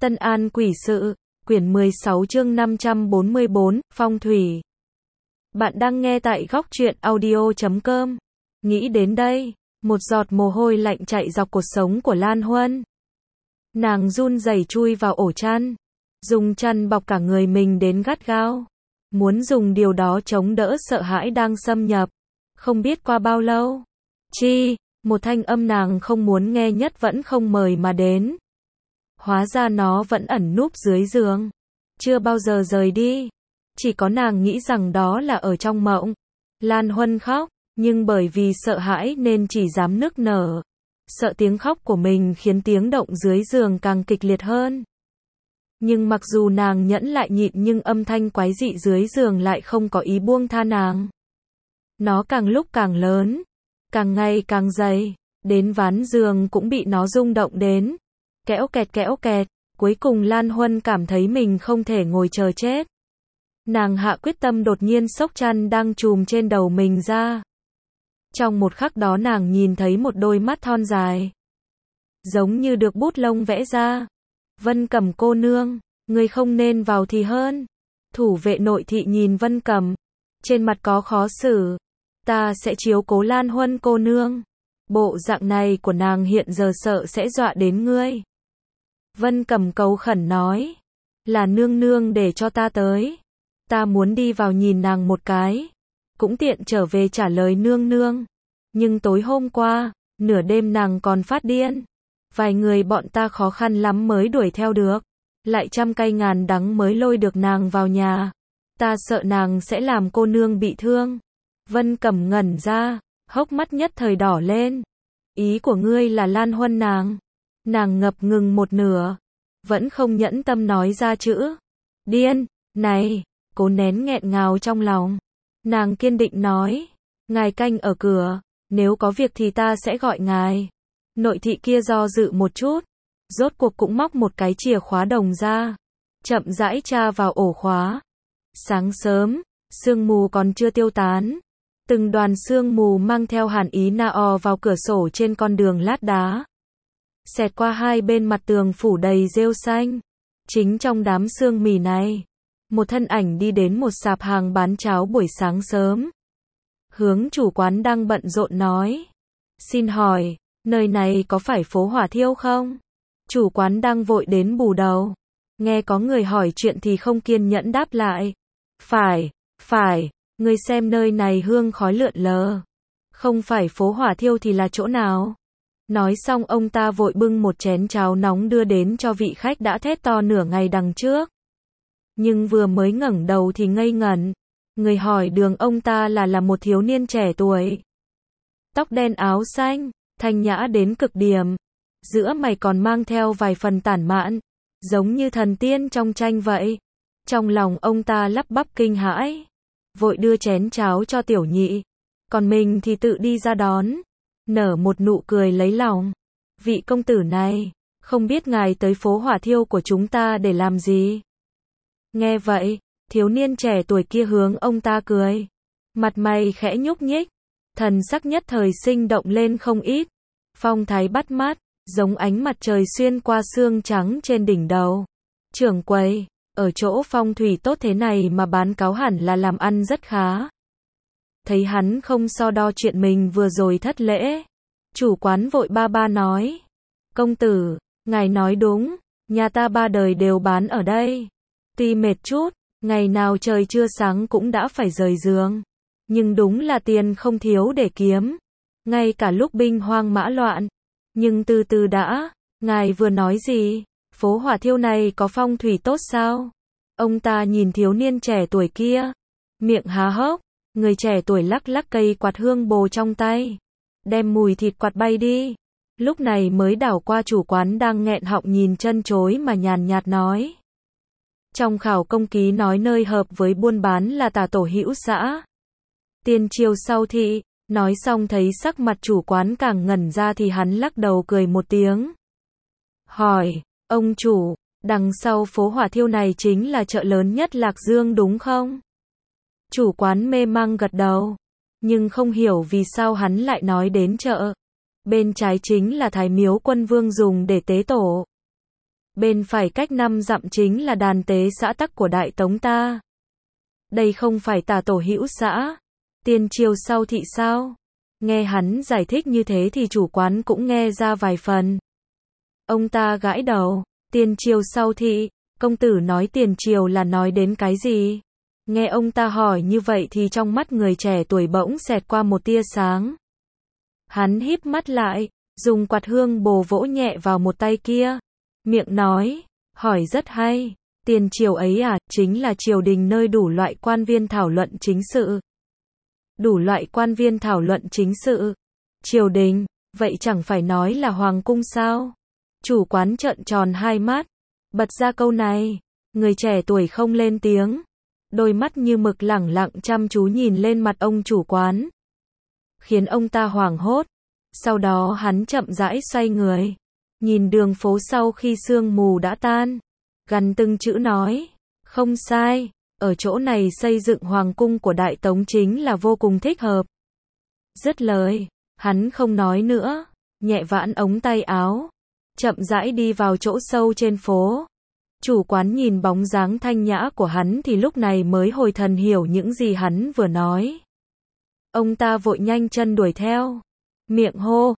Tân An Quỷ Sự, quyển 16 chương 544, Phong thủy. Bạn đang nghe tại góc truyện audio.com. Nghĩ đến đây, một giọt mồ hôi lạnh chạy dọc cột sống của Lan Huân. Nàng run rẩy chui vào ổ chăn, dùng chăn bọc cả người mình đến gắt gao, muốn dùng điều đó chống đỡ sợ hãi đang xâm nhập. Không biết qua bao lâu, một thanh âm nàng không muốn nghe nhất vẫn không mời mà đến. Hóa ra nó vẫn ẩn núp dưới giường, chưa bao giờ rời đi. Chỉ có nàng nghĩ rằng đó là ở trong mộng. Lan Huân khóc, nhưng bởi vì sợ hãi nên chỉ dám nức nở. Sợ tiếng khóc của mình khiến tiếng động dưới giường càng kịch liệt hơn. Nhưng mặc dù nàng nhẫn lại nhịn nhưng âm thanh quái dị dưới giường lại không có ý buông tha nàng. Nó càng lúc càng lớn, càng ngày càng dày, đến ván giường cũng bị nó rung động đến. Kẽo kẹt, cuối cùng Lan Huân cảm thấy mình không thể ngồi chờ chết. Nàng hạ quyết tâm đột nhiên xốc chăn đang trùm trên đầu mình ra. Trong một khắc đó nàng nhìn thấy một đôi mắt thon dài, giống như được bút lông vẽ ra. Vân Cẩm cô nương, ngươi không nên vào thì hơn. Thủ vệ nội thị nhìn Vân Cẩm, trên mặt có khó xử. Ta sẽ chiếu cố Lan Huân cô nương. Bộ dạng này của nàng hiện giờ sợ sẽ dọa đến ngươi. Vân Cẩm cầu khẩn nói, là nương nương để cho ta tới. Ta muốn đi vào nhìn nàng một cái, cũng tiện trở về trả lời nương nương. Nhưng tối hôm qua, nửa đêm nàng còn phát điên. Vài người bọn ta khó khăn lắm mới đuổi theo được. Lại trăm cay ngàn đắng mới lôi được nàng vào nhà. Ta sợ nàng sẽ làm cô nương bị thương. Vân Cẩm ngẩn ra, hốc mắt nhất thời đỏ lên. Ý của ngươi là Lan Huân nàng. Nàng ngập ngừng một nửa, vẫn không nhẫn tâm nói ra chữ. Điên, này, cố nén nghẹn ngào trong lòng. Nàng kiên định nói, ngài canh ở cửa, nếu có việc thì ta sẽ gọi ngài. Nội thị kia do dự một chút, rốt cuộc cũng móc một cái chìa khóa đồng ra, chậm rãi tra vào ổ khóa. Sáng sớm, sương mù còn chưa tiêu tán. Từng đoàn sương mù mang theo hàn ý nao vào cửa sổ trên con đường lát đá. Xẹt qua hai bên mặt tường phủ đầy rêu xanh. Chính trong đám sương mù này, một thân ảnh đi đến một sạp hàng bán cháo buổi sáng sớm. Hướng chủ quán đang bận rộn nói, xin hỏi, nơi này có phải phố Hỏa Thiêu không? Chủ quán đang vội đến bù đầu. Nghe có người hỏi chuyện thì không kiên nhẫn đáp lại. Phải, người xem nơi này hương khói lượn lờ. Không phải phố Hỏa Thiêu thì là chỗ nào? Nói xong ông ta vội bưng một chén cháo nóng đưa đến cho vị khách đã thét to nửa ngày đằng trước. Nhưng vừa mới ngẩng đầu thì ngây ngẩn. Người hỏi đường ông ta là một thiếu niên trẻ tuổi. Tóc đen áo xanh, thanh nhã đến cực điểm. Giữa mày còn mang theo vài phần tản mạn, giống như thần tiên trong tranh vậy. Trong lòng ông ta lắp bắp kinh hãi, vội đưa chén cháo cho tiểu nhị. Còn mình thì tự đi ra đón, nở một nụ cười lấy lòng. Vị công tử này, không biết ngài tới phố Hỏa Thiêu của chúng ta để làm gì? Nghe vậy, thiếu niên trẻ tuổi kia hướng ông ta cười. Mặt mày khẽ nhúc nhích, thần sắc nhất thời sinh động lên không ít. Phong thái bắt mắt, giống ánh mặt trời xuyên qua xương trắng trên đỉnh đầu. Trưởng quầy, ở chỗ phong thủy tốt thế này mà bán cáo hẳn là làm ăn rất khá. Thấy hắn không so đo chuyện mình vừa rồi thất lễ, chủ quán vội ba nói, công tử, ngài nói đúng, nhà ta ba đời đều bán ở đây. Tuy mệt chút, ngày nào trời chưa sáng cũng đã phải rời giường, nhưng đúng là tiền không thiếu để kiếm, ngay cả lúc binh hoang mã loạn. Nhưng từ từ đã, ngài vừa nói gì? Phố Hỏa Thiêu này có phong thủy tốt sao? Ông ta nhìn thiếu niên trẻ tuổi kia, miệng há hốc. Người trẻ tuổi lắc lắc cây quạt hương bồ trong tay, đem mùi thịt quạt bay đi. Lúc này mới đảo qua chủ quán đang nghẹn họng nhìn chân chối mà nhàn nhạt nói. Trong khảo công ký nói nơi hợp với buôn bán là Tả Tổ hữu xã. Tiền triều sau thị, nói xong thấy sắc mặt chủ quán càng ngẩn ra thì hắn lắc đầu cười một tiếng. Hỏi, ông chủ, đằng sau phố Hỏa Thiêu này chính là chợ lớn nhất Lạc Dương đúng không? Chủ quán mê mang gật đầu, nhưng không hiểu vì sao hắn lại nói đến chợ. Bên trái chính là Thái Miếu Quân Vương dùng để tế tổ. Bên phải cách 5 dặm chính là đàn tế xã tắc của Đại Tống ta. Đây không phải Tả tổ hữu xã. Tiền triều sau thị sao? Nghe hắn giải thích như thế thì chủ quán cũng nghe ra vài phần. Ông ta gãi đầu. Tiền triều sau thị, công tử nói tiền triều là nói đến cái gì? Nghe ông ta hỏi như vậy thì trong mắt người trẻ tuổi bỗng xẹt qua một tia sáng. Hắn híp mắt lại, dùng quạt hương bồ vỗ nhẹ vào một tay kia. Miệng nói, hỏi rất hay. Tiền triều ấy à, chính là triều đình nơi đủ loại quan viên thảo luận chính sự. Đủ loại quan viên thảo luận chính sự. Triều đình, vậy chẳng phải nói là hoàng cung sao? Chủ quán trợn tròn hai mắt, bật ra câu này. Người trẻ tuổi không lên tiếng. Đôi mắt như mực lẳng lặng chăm chú nhìn lên mặt ông chủ quán. Khiến ông ta hoảng hốt. Sau đó hắn chậm rãi xoay người. Nhìn đường phố sau khi sương mù đã tan. Gằn từng chữ nói. Không sai, ở chỗ này xây dựng hoàng cung của Đại Tống chính là vô cùng thích hợp. Dứt lời, hắn không nói nữa. Nhẹ vãn ống tay áo. Chậm rãi đi vào chỗ sâu trên phố. Chủ quán nhìn bóng dáng thanh nhã của hắn thì lúc này mới hồi thần hiểu những gì hắn vừa nói. Ông ta vội nhanh chân đuổi theo. Miệng hô,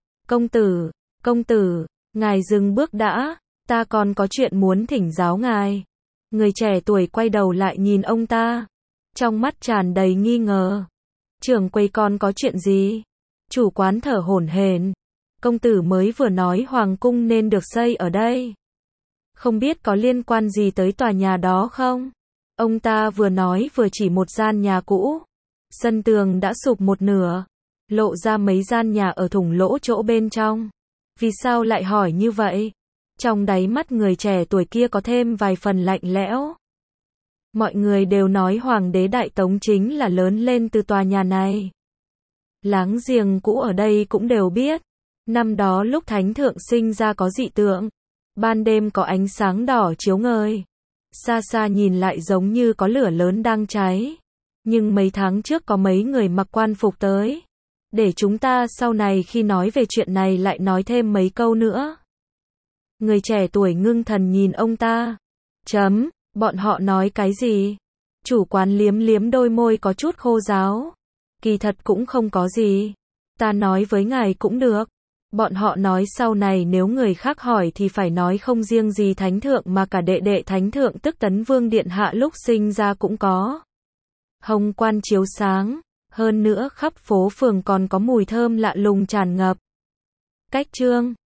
công tử, ngài dừng bước đã, ta còn có chuyện muốn thỉnh giáo ngài. Người trẻ tuổi quay đầu lại nhìn ông ta. Trong mắt tràn đầy nghi ngờ. Trưởng quầy còn có chuyện gì? Chủ quán thở hổn hển. Công tử mới vừa nói hoàng cung nên được xây ở đây. Không biết có liên quan gì tới tòa nhà đó không? Ông ta vừa nói vừa chỉ một gian nhà cũ. Sân tường đã sụp một nửa. Lộ ra mấy gian nhà ở thủng lỗ chỗ bên trong. Vì sao lại hỏi như vậy? Trong đáy mắt người trẻ tuổi kia có thêm vài phần lạnh lẽo. Mọi người đều nói Hoàng đế Đại Tống chính là lớn lên từ tòa nhà này. Láng giềng cũ ở đây cũng đều biết. Năm đó lúc Thánh Thượng sinh ra có dị tượng. Ban đêm có ánh sáng đỏ chiếu ngời. Xa xa nhìn lại giống như có lửa lớn đang cháy. Nhưng mấy tháng trước có mấy người mặc quan phục tới. Để chúng ta sau này khi nói về chuyện này lại nói thêm mấy câu nữa. Người trẻ tuổi ngưng thần nhìn ông ta. Bọn họ nói cái gì? Chủ quán liếm liếm đôi môi có chút khô ráo. Kỳ thật cũng không có gì. Ta nói với ngài cũng được. Bọn họ nói sau này nếu người khác hỏi thì phải nói không riêng gì Thánh Thượng mà cả đệ đệ Thánh Thượng tức Tấn Vương Điện Hạ lúc sinh ra cũng có. Hồng quan chiếu sáng. Hơn nữa khắp phố phường còn có mùi thơm lạ lùng tràn ngập. Cách chương